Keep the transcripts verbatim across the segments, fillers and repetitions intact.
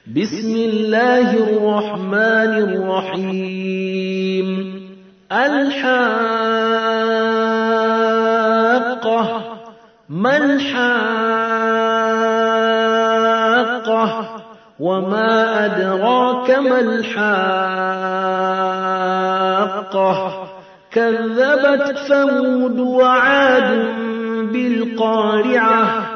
بسم الله الرحمن الرحيم الحاقة ما الحاقة وما أدراك ما الحاقة كذبت ثمود وعاد بالقارعة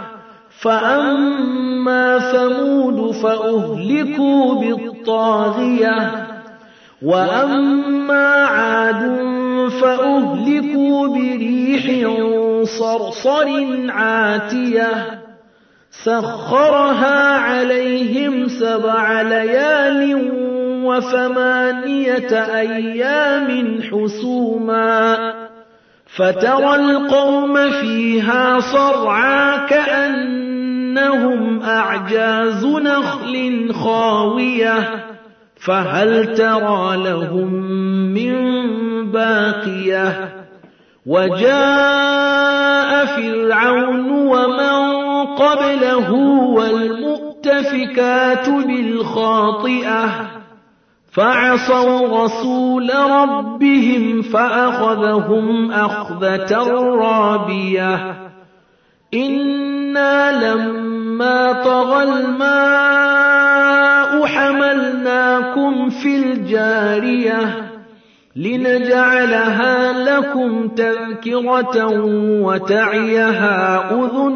فأما ثمود فأهلكوا بالطاغية وأما عاد فأهلكوا بريح صرصر عاتية سخرها عليهم سبع ليال وثمانية أيام حسوما فترى القوم فيها صرعى كأنهم أعجاز نخل خاوية فهل ترى لهم من باقية وجاء فرعون ومن قبله والمؤتفكات بالخاطئة فعصوا رسول ربهم فأخذهم أخذة رابية إنا لما طغى الماء حملناكم في الجارية لنجعلها لكم تذكرة وتعيها أذن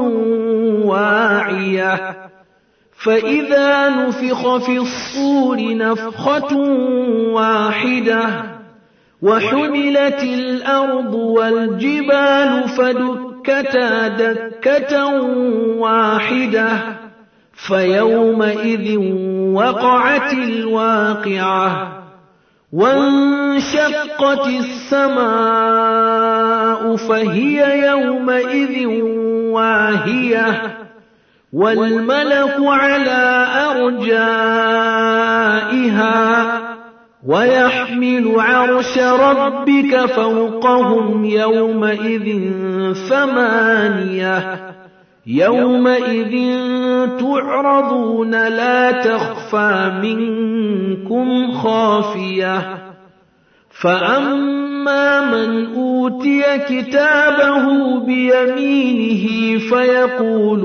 واعية فإذا نفخ في الصور نفخة واحدة وحملت الأرض والجبال فدكتا دكة واحدة فيومئذ وقعت الواقعة وانشقت السماء فهي يومئذ واهية والملك على أرجائها ويحمل عرش ربك فوقهم يومئذ ثمانية يومئذ تعرضون لا تخفى منكم خافية فأما من أوتي كتابه بيمينه فيقول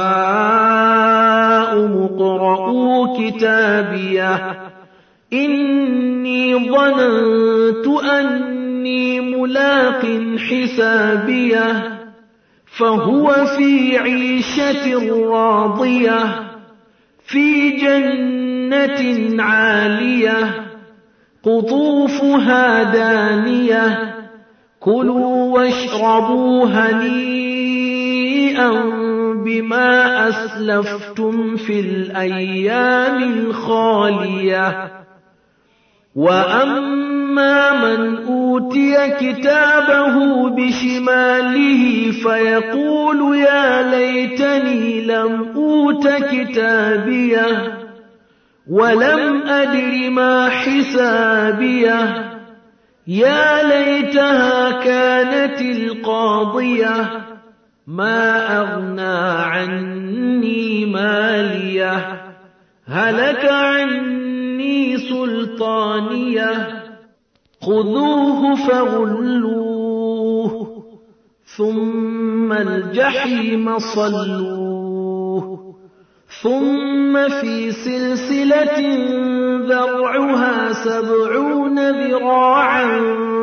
هاؤم اقرءوا كتابيه إني ظننت أني ملاق حسابيه فهو في عيشة راضية في جنة عالية قطوفها دانية كلوا واشربوا هنيئا بما أسلفتم في الأيام الخالية وأما من أوتي كتابه بشماله فيقول يا ليتني لم أوت كتابيه ولم أدر ما حسابيه يا ليتها كانت القاضية ما أغنى عني ماليه هلك عني سلطانيه خذوه فغلوه ثم الجحيم صلوه ثم في سلسلة ذرعها سبعون ذراعا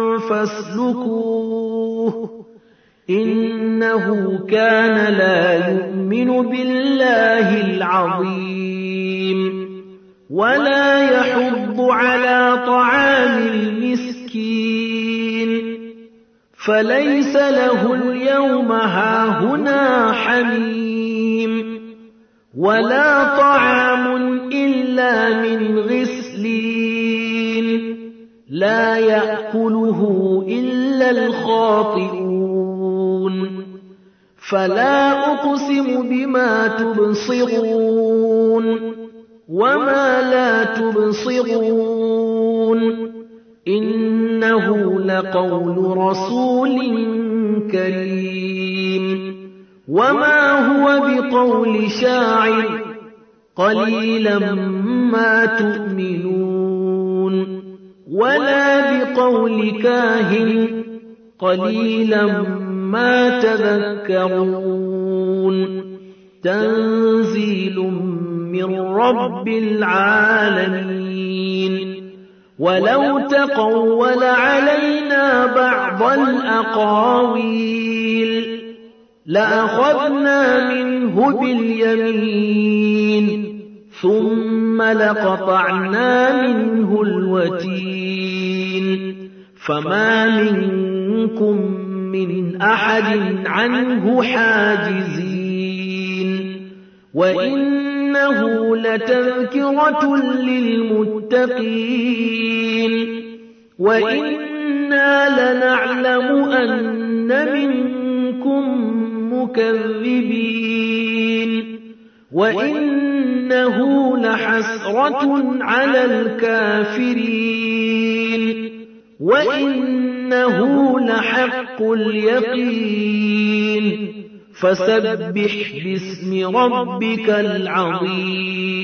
فاسلكوه إنه كان لا يؤمن بالله العظيم ولا يحض على طعام المسكين فليس له اليوم هاهنا حميم ولا طعام إلا من غسلين لا يأكله إلا الخاطئون فلا أقسم بما تبصرون وما لا تبصرون إنه لقول رسول كريم وما هو بقول شاعر قليلا ما تؤمنون ولا بقول كاهن قليلا ما تذكرون تنزيل من رب العالمين ولو تقول علينا بعض الأقاويل لأخذنا منه باليمين ثم لقطعنا منه الوتين فما منكم من أحد عنه حاجزين وإنه لتذكرة للمتقين وإنا لنعلم أن منكم مكذبين وإنه لحسرة على الكافرين وإنه لحق اليقين فسبح باسم ربك العظيم